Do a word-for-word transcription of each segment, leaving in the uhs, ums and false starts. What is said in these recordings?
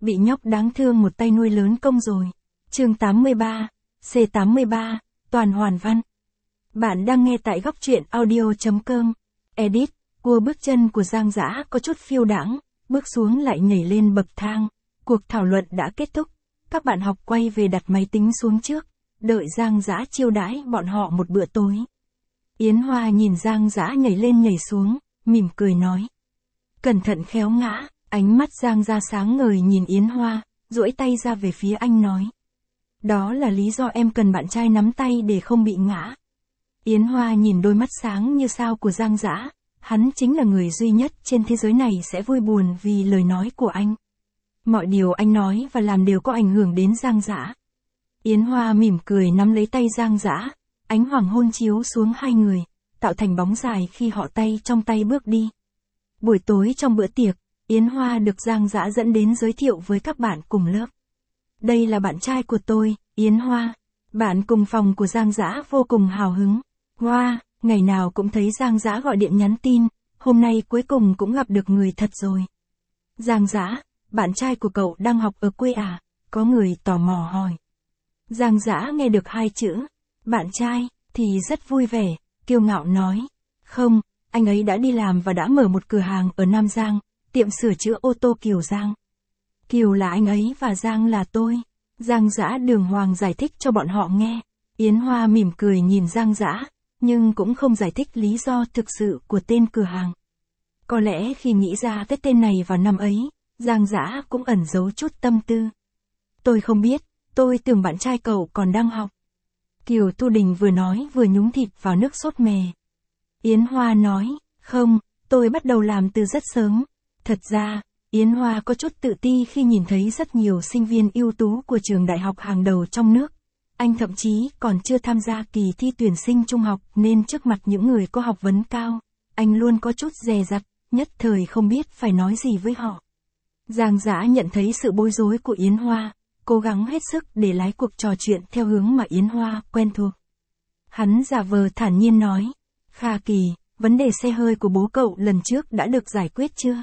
bị nhóc đáng thương một tay nuôi lớn công rồi. Chương tám mươi ba, C tám mươi ba, toàn hoàn văn. Bạn đang nghe tại góc truyện audio chấm com. Edit, cua bước chân của Giang Dã có chút phiêu đãng, bước xuống lại nhảy lên bậc thang. Cuộc thảo luận đã kết thúc, các bạn học quay về đặt máy tính xuống trước, đợi Giang Dã chiêu đãi bọn họ một bữa tối. Yến Hoa nhìn Giang Dã nhảy lên nhảy xuống, mỉm cười nói. Cẩn thận khéo ngã, ánh mắt Giang Dã sáng ngời nhìn Yến Hoa, duỗi tay ra về phía anh nói. Đó là lý do em cần bạn trai nắm tay để không bị ngã. Yến Hoa nhìn đôi mắt sáng như sao của Giang Dã, hắn chính là người duy nhất trên thế giới này sẽ vui buồn vì lời nói của anh. Mọi điều anh nói và làm đều có ảnh hưởng đến Giang Dã. Yến Hoa mỉm cười nắm lấy tay Giang Dã, ánh hoàng hôn chiếu xuống hai người, tạo thành bóng dài khi họ tay trong tay bước đi. Buổi tối trong bữa tiệc, Yến Hoa được Giang Dã dẫn đến giới thiệu với các bạn cùng lớp. Đây là bạn trai của tôi, Yến Hoa. Bạn cùng phòng của Giang Dã vô cùng hào hứng. Hoa, wow, ngày nào cũng thấy Giang Dã gọi điện nhắn tin, hôm nay cuối cùng cũng gặp được người thật rồi. Giang Dã, bạn trai của cậu đang học ở quê à? Có người tò mò hỏi. Giang Dã nghe được hai chữ, bạn trai, thì rất vui vẻ, kiêu ngạo nói. Không, anh ấy đã đi làm và đã mở một cửa hàng ở Nam Giang, tiệm sửa chữa ô tô Kiều Giang. Kiều là anh ấy và Giang là tôi. Giang Dã đường hoàng giải thích cho bọn họ nghe. Yến Hoa mỉm cười nhìn Giang Dã, nhưng cũng không giải thích lý do thực sự của tên cửa hàng. Có lẽ khi nghĩ ra cái tên này vào năm ấy, Giang Dã cũng ẩn giấu chút tâm tư. Tôi không biết, tôi tưởng bạn trai cậu còn đang học. Kiều Thu Đình vừa nói vừa nhúng thịt vào nước sốt mè. Yến Hoa nói, không, tôi bắt đầu làm từ rất sớm. Thật ra, Yến Hoa có chút tự ti khi nhìn thấy rất nhiều sinh viên ưu tú của trường đại học hàng đầu trong nước. Anh thậm chí còn chưa tham gia kỳ thi tuyển sinh trung học nên trước mặt những người có học vấn cao, anh luôn có chút dè dặt, nhất thời không biết phải nói gì với họ. Giang Dã nhận thấy sự bối rối của Yến Hoa, cố gắng hết sức để lái cuộc trò chuyện theo hướng mà Yến Hoa quen thuộc. Hắn giả vờ thản nhiên nói, Kha Kỳ, vấn đề xe hơi của bố cậu lần trước đã được giải quyết chưa?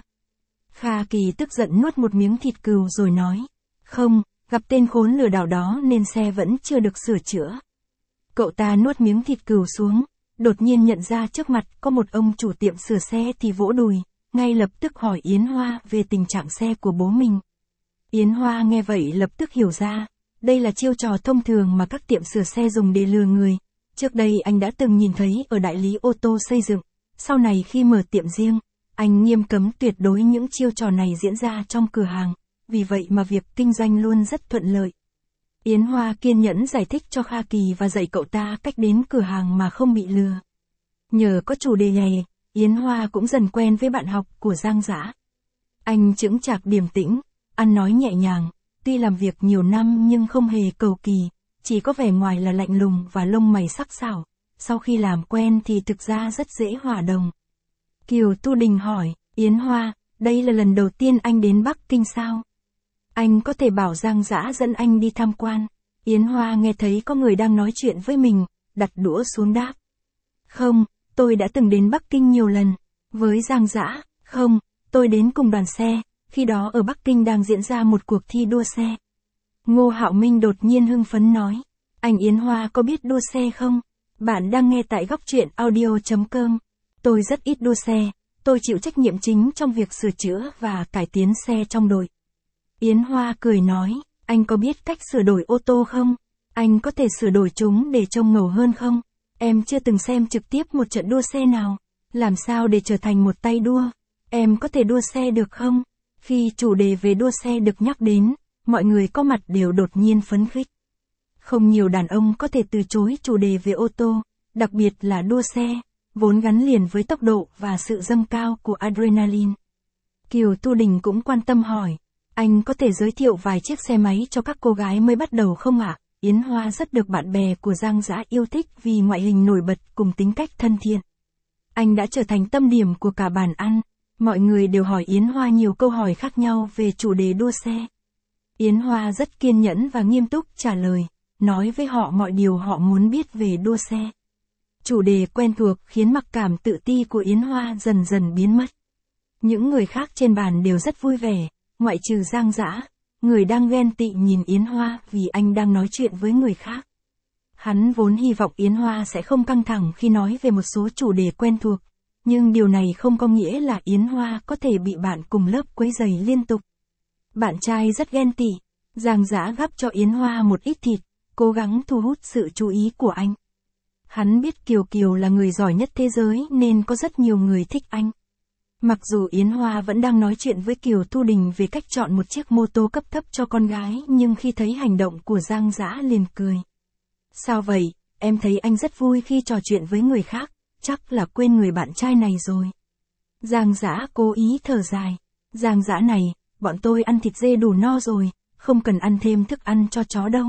Kha Kỳ tức giận nuốt một miếng thịt cừu rồi nói, không, gặp tên khốn lừa đảo đó nên xe vẫn chưa được sửa chữa. Cậu ta nuốt miếng thịt cừu xuống, đột nhiên nhận ra trước mặt có một ông chủ tiệm sửa xe thì vỗ đùi, ngay lập tức hỏi Yến Hoa về tình trạng xe của bố mình. Yến Hoa nghe vậy lập tức hiểu ra, đây là chiêu trò thông thường mà các tiệm sửa xe dùng để lừa người. Trước đây anh đã từng nhìn thấy ở đại lý ô tô xây dựng, sau này khi mở tiệm riêng, anh nghiêm cấm tuyệt đối những chiêu trò này diễn ra trong cửa hàng, vì vậy mà việc kinh doanh luôn rất thuận lợi. Yến Hoa kiên nhẫn giải thích cho Kha Kỳ và dạy cậu ta cách đến cửa hàng mà không bị lừa. Nhờ có chủ đề này, Yến Hoa cũng dần quen với bạn học của Giang Dã. Anh chững chạc điềm tĩnh, ăn nói nhẹ nhàng, tuy làm việc nhiều năm nhưng không hề cầu kỳ, chỉ có vẻ ngoài là lạnh lùng và lông mày sắc sảo, sau khi làm quen thì thực ra rất dễ hòa đồng. Kiều Tu Đình hỏi, Yến Hoa, đây là lần đầu tiên anh đến Bắc Kinh sao? Anh có thể bảo Giang Dã dẫn anh đi tham quan. Yến Hoa nghe thấy có người đang nói chuyện với mình, đặt đũa xuống đáp. Không, tôi đã từng đến Bắc Kinh nhiều lần. Với Giang Dã, không, tôi đến cùng đoàn xe, khi đó ở Bắc Kinh đang diễn ra một cuộc thi đua xe. Ngô Hạo Minh đột nhiên hưng phấn nói, anh Yến Hoa có biết đua xe không? Bạn đang nghe tại góc truyện audio chấm com. Tôi rất ít đua xe, tôi chịu trách nhiệm chính trong việc sửa chữa và cải tiến xe trong đội. Yến Hoa cười nói, anh có biết cách sửa đổi ô tô không? Anh có thể sửa đổi chúng để trông ngầu hơn không? Em chưa từng xem trực tiếp một trận đua xe nào. Làm sao để trở thành một tay đua? Em có thể đua xe được không? Khi chủ đề về đua xe được nhắc đến, mọi người có mặt đều đột nhiên phấn khích. Không nhiều đàn ông có thể từ chối chủ đề về ô tô, đặc biệt là đua xe, vốn gắn liền với tốc độ và sự dâng cao của adrenaline. Kiều Tu Đình cũng quan tâm hỏi, anh có thể giới thiệu vài chiếc xe máy cho các cô gái mới bắt đầu không ạ? Yến Hoa rất được bạn bè của Giang Dã yêu thích vì ngoại hình nổi bật cùng tính cách thân thiện. Anh đã trở thành tâm điểm của cả bàn ăn, mọi người đều hỏi Yến Hoa nhiều câu hỏi khác nhau về chủ đề đua xe. Yến Hoa rất kiên nhẫn và nghiêm túc trả lời, nói với họ mọi điều họ muốn biết về đua xe. Chủ đề quen thuộc khiến mặc cảm tự ti của Yến Hoa dần dần biến mất. Những người khác trên bàn đều rất vui vẻ, ngoại trừ Giang Dã. người đang ghen tị nhìn Yến Hoa vì anh đang nói chuyện với người khác. Hắn vốn hy vọng Yến Hoa sẽ không căng thẳng khi nói về một số chủ đề quen thuộc, nhưng điều này không có nghĩa là Yến Hoa có thể bị bạn cùng lớp quấy rầy liên tục. Bạn trai rất ghen tị, Giang Dã gắp cho Yến Hoa một ít thịt, cố gắng thu hút sự chú ý của anh. Hắn biết Kiều Kiều là người giỏi nhất thế giới nên có rất nhiều người thích anh. Mặc dù Yến Hoa vẫn đang nói chuyện với Kiều Thu Đình về cách chọn một chiếc mô tô cấp thấp cho con gái, nhưng khi thấy hành động của Giang Dã liền cười. Sao vậy, em thấy anh rất vui khi trò chuyện với người khác, chắc là quên người bạn trai này rồi. Giang Dã cố ý thở dài. Giang Dã này, bọn tôi ăn thịt dê đủ no rồi, không cần ăn thêm thức ăn cho chó đâu.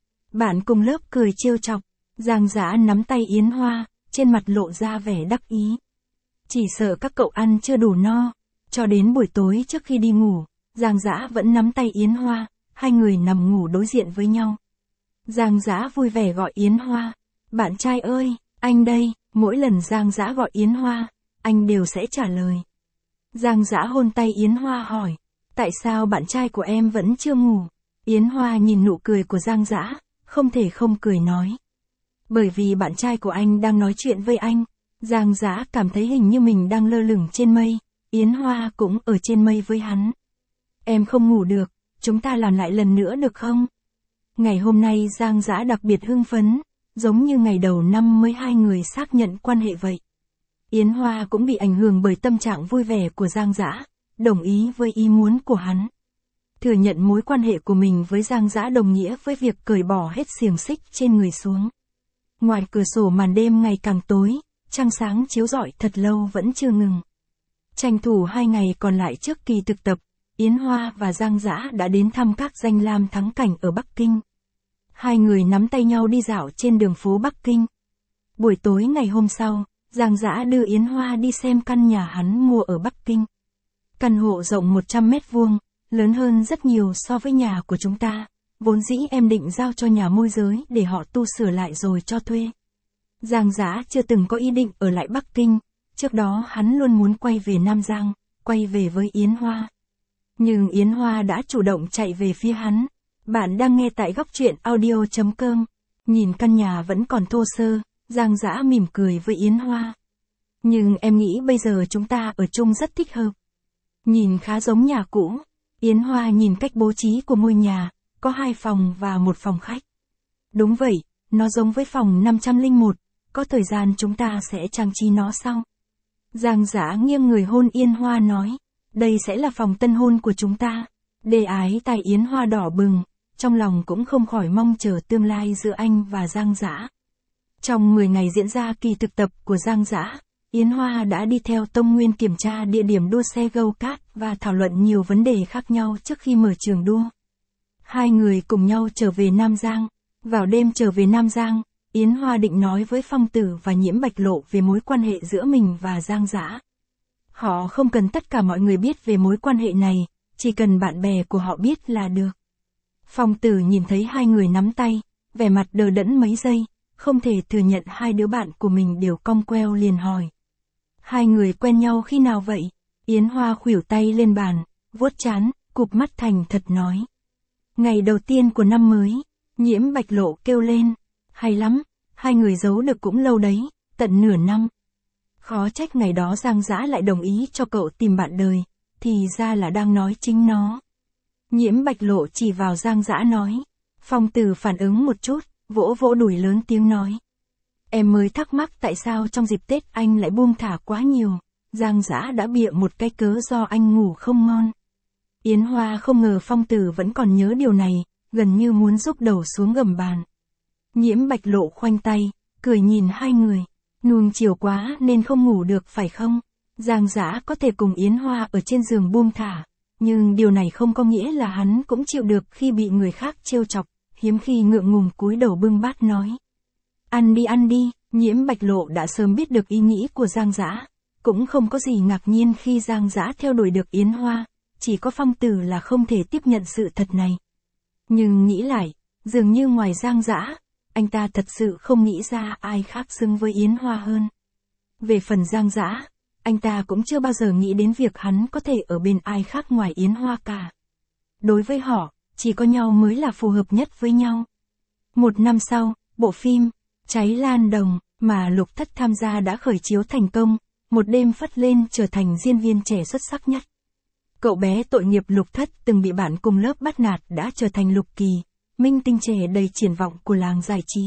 Bạn cùng lớp cười trêu chọc. Giang Dã nắm tay Yến Hoa, trên mặt lộ ra vẻ đắc ý. Chỉ sợ các cậu ăn chưa đủ no. Cho đến buổi tối trước khi đi ngủ, Giang Dã vẫn nắm tay Yến Hoa, hai người nằm ngủ đối diện với nhau. Giang Dã vui vẻ gọi Yến Hoa. Bạn trai ơi, anh đây. Mỗi lần Giang Dã gọi Yến Hoa, anh đều sẽ trả lời. Giang Dã hôn tay Yến Hoa hỏi. Tại sao bạn trai của em vẫn chưa ngủ? Yến Hoa nhìn nụ cười của Giang Dã, không thể không cười nói. Bởi vì bạn trai của anh đang nói chuyện với anh. Giang Dã cảm thấy hình như mình đang lơ lửng trên mây, Yến Hoa cũng ở trên mây với hắn. Em không ngủ được, chúng ta làm lại lần nữa được không? Ngày hôm nay Giang Dã đặc biệt hưng phấn, giống như ngày đầu năm mới hai người xác nhận quan hệ vậy. Yến Hoa cũng bị ảnh hưởng bởi tâm trạng vui vẻ của Giang Dã, đồng ý với ý muốn của hắn. Thừa nhận mối quan hệ của mình với Giang Dã đồng nghĩa với việc cởi bỏ hết xiềng xích trên người xuống. Ngoài cửa sổ màn đêm ngày càng tối, trăng sáng chiếu rọi thật lâu vẫn chưa ngừng. Tranh thủ hai ngày còn lại trước kỳ thực tập, Yến Hoa và Giang Dã đã đến thăm các danh lam thắng cảnh ở Bắc Kinh. Hai người nắm tay nhau đi dạo trên đường phố Bắc Kinh. Buổi tối ngày hôm sau, Giang Dã đưa Yến Hoa đi xem căn nhà hắn mua ở Bắc Kinh. Căn hộ rộng một trăm mét vuông, lớn hơn rất nhiều so với nhà của chúng ta. Vốn dĩ em định giao cho nhà môi giới để họ tu sửa lại rồi cho thuê. Giang Dã chưa từng có ý định ở lại Bắc Kinh, trước đó hắn luôn muốn quay về Nam Giang, quay về với Yến Hoa. Nhưng Yến Hoa đã chủ động chạy về phía hắn. Bạn đang nghe tại góc truyện audio chấm com. Nhìn căn nhà vẫn còn thô sơ, Giang Dã mỉm cười với Yến Hoa. Nhưng em nghĩ bây giờ chúng ta ở chung rất thích hợp. Nhìn khá giống nhà cũ. Yến Hoa nhìn cách bố trí của ngôi nhà, có hai phòng và một phòng khách. Đúng vậy, nó giống với phòng năm trăm lẻ một, có thời gian chúng ta sẽ trang trí nó sau. Giang Dã nghiêng người hôn Yến Hoa nói, đây sẽ là phòng tân hôn của chúng ta. Đề ái tai Yến Hoa đỏ bừng, trong lòng cũng không khỏi mong chờ tương lai giữa anh và Giang Dã. Trong mười ngày diễn ra kỳ thực tập của Giang Dã, Yến Hoa đã đi theo Tông Nguyên kiểm tra địa điểm đua xe go-kart và thảo luận nhiều vấn đề khác nhau trước khi mở trường đua. Hai người cùng nhau trở về Nam Giang. Vào đêm trở về Nam Giang, Yến Hoa định nói với Phong Tử và Nhiễm Bạch Lộ về mối quan hệ giữa mình và Giang Dã. Họ không cần tất cả mọi người biết về mối quan hệ này, chỉ cần bạn bè của họ biết là được. Phong Tử nhìn thấy hai người nắm tay, vẻ mặt đờ đẫn mấy giây, không thể thừa nhận hai đứa bạn của mình đều cong queo liền hỏi. Hai người quen nhau khi nào vậy? Yến Hoa khuỷu tay lên bàn, vuốt trán, cụp mắt thành thật nói. Ngày đầu tiên của năm mới. Nhiễm Bạch Lộ kêu lên. Hay lắm, hai người giấu được cũng lâu đấy, tận nửa năm. Khó trách ngày đó Giang Dã lại đồng ý cho cậu tìm bạn đời, thì ra là đang nói chính nó. Nhiễm Bạch Lộ chỉ vào Giang Dã nói. Phong Tử phản ứng một chút, vỗ vỗ đùi lớn tiếng nói. Em mới thắc mắc tại sao trong dịp Tết anh lại buông thả quá nhiều. Giang Dã đã bịa một cái cớ do anh ngủ không ngon. Yến Hoa không ngờ Phong Tử vẫn còn nhớ điều này, gần như muốn rúc đầu xuống gầm bàn. Nhiễm Bạch Lộ khoanh tay, cười nhìn hai người. Nuông chiều quá nên không ngủ được phải không? Giang Dã có thể cùng Yến Hoa ở trên giường buông thả, nhưng điều này không có nghĩa là hắn cũng chịu được khi bị người khác trêu chọc, hiếm khi ngượng ngùng cúi đầu bưng bát nói. Ăn đi ăn đi, Nhiễm Bạch Lộ đã sớm biết được ý nghĩ của Giang Dã, cũng không có gì ngạc nhiên khi Giang Dã theo đuổi được Yến Hoa, chỉ có Phong Tử là không thể tiếp nhận sự thật này. Nhưng nghĩ lại, dường như ngoài Giang Dã, anh ta thật sự không nghĩ ra ai khác xứng với Yến Hoa hơn. Về phần Giang Dã, anh ta cũng chưa bao giờ nghĩ đến việc hắn có thể ở bên ai khác ngoài Yến Hoa cả. Đối với họ, chỉ có nhau mới là phù hợp nhất với nhau. Một năm sau, bộ phim Cháy Lan Đồng mà Lục Thất tham gia đã khởi chiếu thành công, một đêm phất lên trở thành diễn viên trẻ xuất sắc nhất. Cậu bé tội nghiệp Lục Thất từng bị bạn cùng lớp bắt nạt đã trở thành Lục Kỳ, minh tinh trẻ đầy triển vọng của làng giải trí.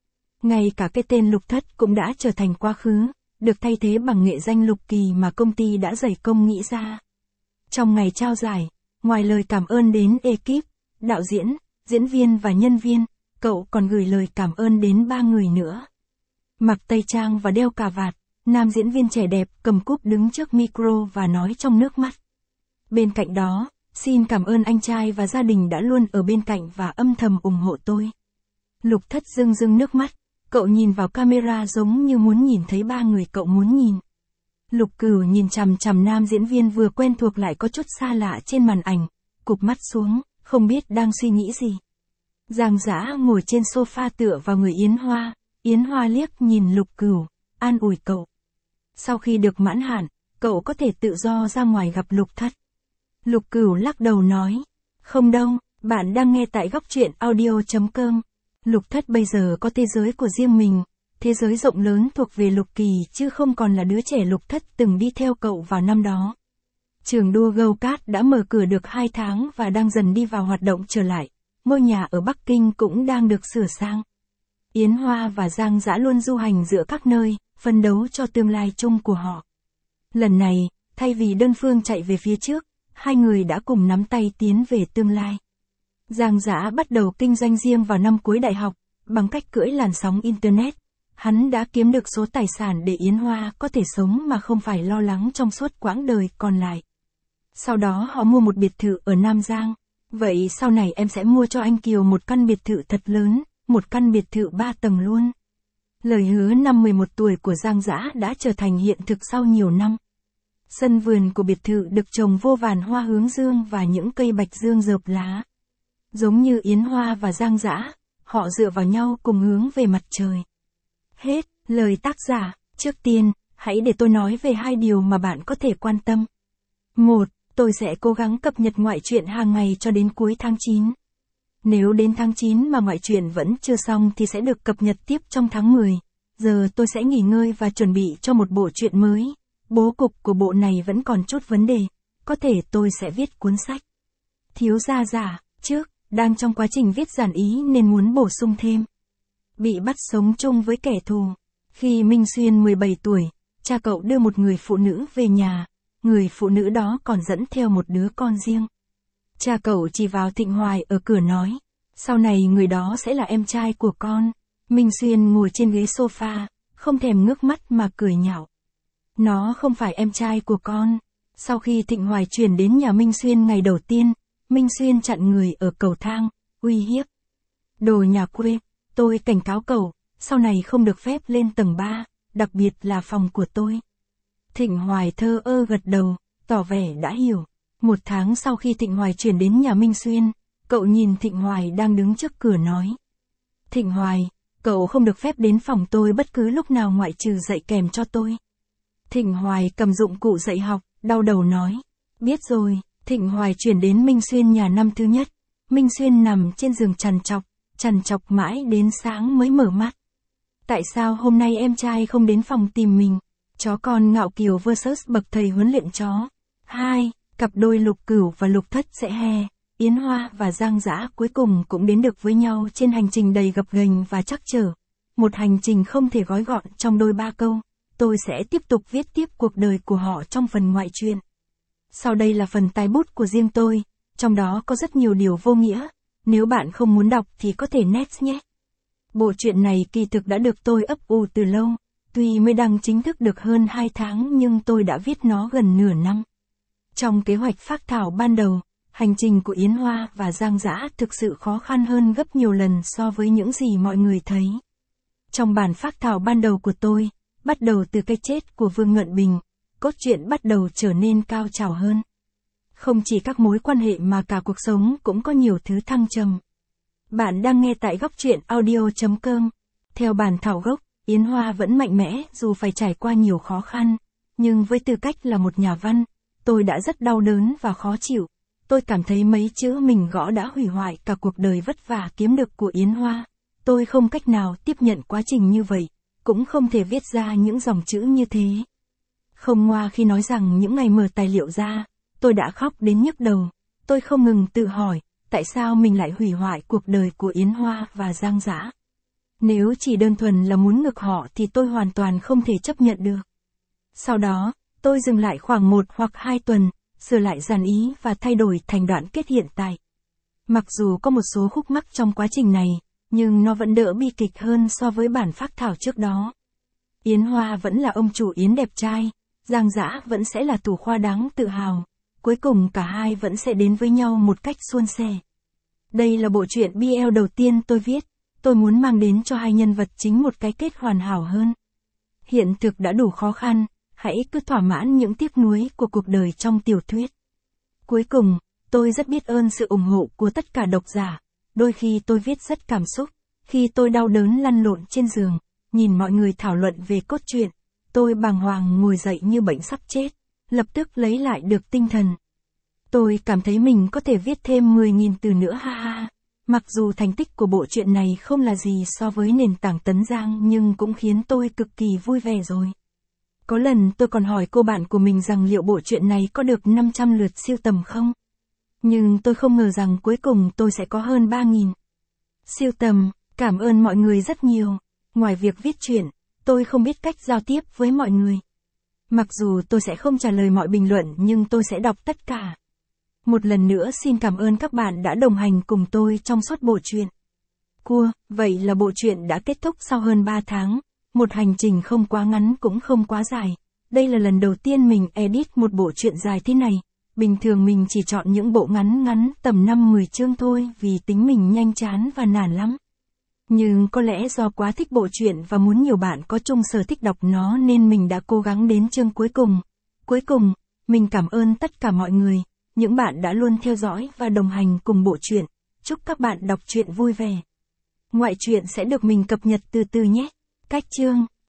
Ngay cả cái tên Lục Thất cũng đã trở thành quá khứ, được thay thế bằng nghệ danh Lục Kỳ mà công ty đã dày công nghĩ ra. Trong ngày trao giải, ngoài lời cảm ơn đến ekip, đạo diễn, diễn viên và nhân viên, cậu còn gửi lời cảm ơn đến ba người nữa. Mặc tây trang và đeo cà vạt, nam diễn viên trẻ đẹp cầm cúp đứng trước micro và nói trong nước mắt. Bên cạnh đó, xin cảm ơn anh trai và gia đình đã luôn ở bên cạnh và âm thầm ủng hộ tôi. Lục Thất rưng rưng nước mắt, cậu nhìn vào camera giống như muốn nhìn thấy ba người cậu muốn nhìn. Lục Cửu nhìn chằm chằm nam diễn viên vừa quen thuộc lại có chút xa lạ trên màn ảnh, cụp mắt xuống, không biết đang suy nghĩ gì. Giang Dã ngồi trên sofa tựa vào người Yến Hoa, Yến Hoa liếc nhìn Lục Cửu, an ủi cậu. Sau khi được mãn hạn, cậu có thể tự do ra ngoài gặp Lục Thất. Lục Cửu lắc đầu nói, không đâu, bạn đang nghe tại góc truyện audio chấm com. Lục Thất bây giờ có thế giới của riêng mình, thế giới rộng lớn thuộc về Lục Kỳ chứ không còn là đứa trẻ Lục Thất từng đi theo cậu vào năm đó. Trường đua go-kart đã mở cửa được hai tháng và đang dần đi vào hoạt động trở lại, ngôi nhà ở Bắc Kinh cũng đang được sửa sang. Yến Hoa và Giang Dã luôn du hành giữa các nơi, phân đấu cho tương lai chung của họ. Lần này, thay vì đơn phương chạy về phía trước, hai người đã cùng nắm tay tiến về tương lai. Giang Dã bắt đầu kinh doanh riêng vào năm cuối đại học, bằng cách cưỡi làn sóng Internet. Hắn đã kiếm được số tài sản để Yến Hoa có thể sống mà không phải lo lắng trong suốt quãng đời còn lại. Sau đó họ mua một biệt thự ở Nam Giang. Vậy sau này em sẽ mua cho anh Kiều một căn biệt thự thật lớn, một căn biệt thự ba tầng luôn. Lời hứa năm mười một tuổi của Giang Dã đã trở thành hiện thực sau nhiều năm. Sân vườn của biệt thự được trồng vô vàn hoa hướng dương và những cây bạch dương rợp lá. Giống như Yến Hoa và Giang Dã, họ dựa vào nhau cùng hướng về mặt trời. Hết, lời tác giả. Trước tiên, hãy để tôi nói về hai điều mà bạn có thể quan tâm. Một, tôi sẽ cố gắng cập nhật ngoại truyện hàng ngày cho đến cuối tháng chín. Nếu đến tháng chín mà ngoại truyện vẫn chưa xong thì sẽ được cập nhật tiếp trong tháng mười. Giờ tôi sẽ nghỉ ngơi và chuẩn bị cho một bộ truyện mới. Bố cục của bộ này vẫn còn chút vấn đề. Có thể tôi sẽ viết cuốn sách. Thiếu gia giả, trước, đang trong quá trình viết giản ý nên muốn bổ sung thêm. Bị bắt sống chung với kẻ thù. Khi Minh Xuyên mười bảy tuổi, cha cậu đưa một người phụ nữ về nhà. Người phụ nữ đó còn dẫn theo một đứa con riêng. Cha cậu chỉ vào Thịnh Hoài ở cửa nói, sau này người đó sẽ là em trai của con. Minh Xuyên ngồi trên ghế sofa, không thèm ngước mắt mà cười nhạo. Nó không phải em trai của con. Sau khi Thịnh Hoài chuyển đến nhà Minh Xuyên ngày đầu tiên, Minh Xuyên chặn người ở cầu thang, uy hiếp. Đồ nhà quê, tôi cảnh cáo cậu, sau này không được phép lên tầng ba, đặc biệt là phòng của tôi. Thịnh Hoài thơ ơ gật đầu, tỏ vẻ đã hiểu. Một tháng sau khi Thịnh Hoài chuyển đến nhà Minh Xuyên, cậu nhìn Thịnh Hoài đang đứng trước cửa nói. Thịnh Hoài, cậu không được phép đến phòng tôi bất cứ lúc nào ngoại trừ dạy kèm cho tôi. Thịnh Hoài cầm dụng cụ dạy học, đau đầu nói. Biết rồi, Thịnh Hoài chuyển đến Minh Xuyên nhà năm thứ nhất. Minh Xuyên nằm trên giường trằn trọc, trằn trọc mãi đến sáng mới mở mắt. Tại sao hôm nay em trai không đến phòng tìm mình? Chó con Ngạo Kiều versus bậc thầy huấn luyện chó. hai. Cặp đôi Lục Cửu và Lục Thất sẽ hè. Yến Hoa và Giang Dã cuối cùng cũng đến được với nhau trên hành trình đầy gập ghềnh và trắc trở. Một hành trình không thể gói gọn trong đôi ba câu. Tôi sẽ tiếp tục viết tiếp cuộc đời của họ trong phần ngoại truyện. Sau đây là phần tái bút của riêng tôi, trong đó có rất nhiều điều vô nghĩa. Nếu bạn không muốn đọc thì có thể next nhé. Bộ truyện này kỳ thực đã được tôi ấp ủ từ lâu. Tuy mới đăng chính thức được hơn hai tháng nhưng tôi đã viết nó gần nửa năm. Trong kế hoạch phác thảo ban đầu, hành trình của Yến Hoa và Giang Dã thực sự khó khăn hơn gấp nhiều lần so với những gì mọi người thấy. Trong bản phác thảo ban đầu của tôi, bắt đầu từ cái chết của Vương Ngạn Bình, cốt truyện bắt đầu trở nên cao trào hơn. Không chỉ các mối quan hệ mà cả cuộc sống cũng có nhiều thứ thăng trầm. Bạn đang nghe tại góc truyện audio chấm com. Theo bản thảo gốc, Yến Hoa vẫn mạnh mẽ dù phải trải qua nhiều khó khăn, nhưng với tư cách là một nhà văn, tôi đã rất đau đớn và khó chịu. tôi cảm thấy mấy chữ mình gõ đã hủy hoại cả cuộc đời vất vả kiếm được của Yến Hoa. Tôi không cách nào tiếp nhận quá trình như vậy, cũng không thể viết ra những dòng chữ như thế. Không ngoa khi nói rằng những ngày mở tài liệu ra, tôi đã khóc đến nhức đầu. Tôi không ngừng tự hỏi, tại sao mình lại hủy hoại cuộc đời của Yến Hoa và Giang Dã. Nếu chỉ đơn thuần là muốn ngược họ thì tôi hoàn toàn không thể chấp nhận được. Sau đó, tôi dừng lại khoảng một hoặc hai tuần, sửa lại dàn ý và thay đổi thành đoạn kết hiện tại. Mặc dù có một số khúc mắc trong quá trình này, nhưng nó vẫn đỡ bi kịch hơn so với bản phác thảo trước đó. Yến Hoa vẫn là ông chủ Yến đẹp trai, Giang Dã vẫn sẽ là thủ khoa đáng tự hào. Cuối cùng cả hai vẫn sẽ đến với nhau một cách suôn sẻ. Đây là bộ truyện bê lờ đầu tiên tôi viết, tôi muốn mang đến cho hai nhân vật chính một cái kết hoàn hảo hơn. Hiện thực đã đủ khó khăn, hãy cứ thỏa mãn những tiếc nuối của cuộc đời trong tiểu thuyết. Cuối cùng, tôi rất biết ơn sự ủng hộ của tất cả độc giả. Đôi khi tôi viết rất cảm xúc, khi tôi đau đớn lăn lộn trên giường, nhìn mọi người thảo luận về cốt truyện, tôi bàng hoàng ngồi dậy như bệnh sắp chết, lập tức lấy lại được tinh thần. Tôi cảm thấy mình có thể viết thêm mười nghìn từ nữa ha ha. Mặc dù thành tích của bộ truyện này không là gì so với nền tảng Tấn Giang nhưng cũng khiến tôi cực kỳ vui vẻ rồi. Có lần tôi còn hỏi cô bạn của mình rằng liệu bộ truyện này có được năm trăm lượt siêu tầm không? Nhưng tôi không ngờ rằng cuối cùng tôi sẽ có hơn ba nghìn siêu tầm. Cảm ơn mọi người rất nhiều. Ngoài việc viết truyện, tôi không biết cách giao tiếp với mọi người. Mặc dù tôi sẽ không trả lời mọi bình luận nhưng tôi sẽ đọc tất cả. Một lần nữa xin cảm ơn các bạn đã đồng hành cùng tôi trong suốt bộ truyện. Cua, vậy là bộ truyện đã kết thúc sau hơn ba tháng. Một hành trình không quá ngắn cũng không quá dài. Đây là lần đầu tiên mình edit một bộ truyện dài thế này. Bình thường mình chỉ chọn những bộ ngắn ngắn tầm năm mười chương thôi vì tính mình nhanh chán và nản lắm. Nhưng có lẽ do quá thích bộ truyện và muốn nhiều bạn có chung sở thích đọc nó nên mình đã cố gắng đến chương cuối cùng. Cuối cùng, mình cảm ơn tất cả mọi người, những bạn đã luôn theo dõi và đồng hành cùng bộ truyện. Chúc các bạn đọc truyện vui vẻ. Ngoại truyện sẽ được mình cập nhật từ từ nhé. Cách chương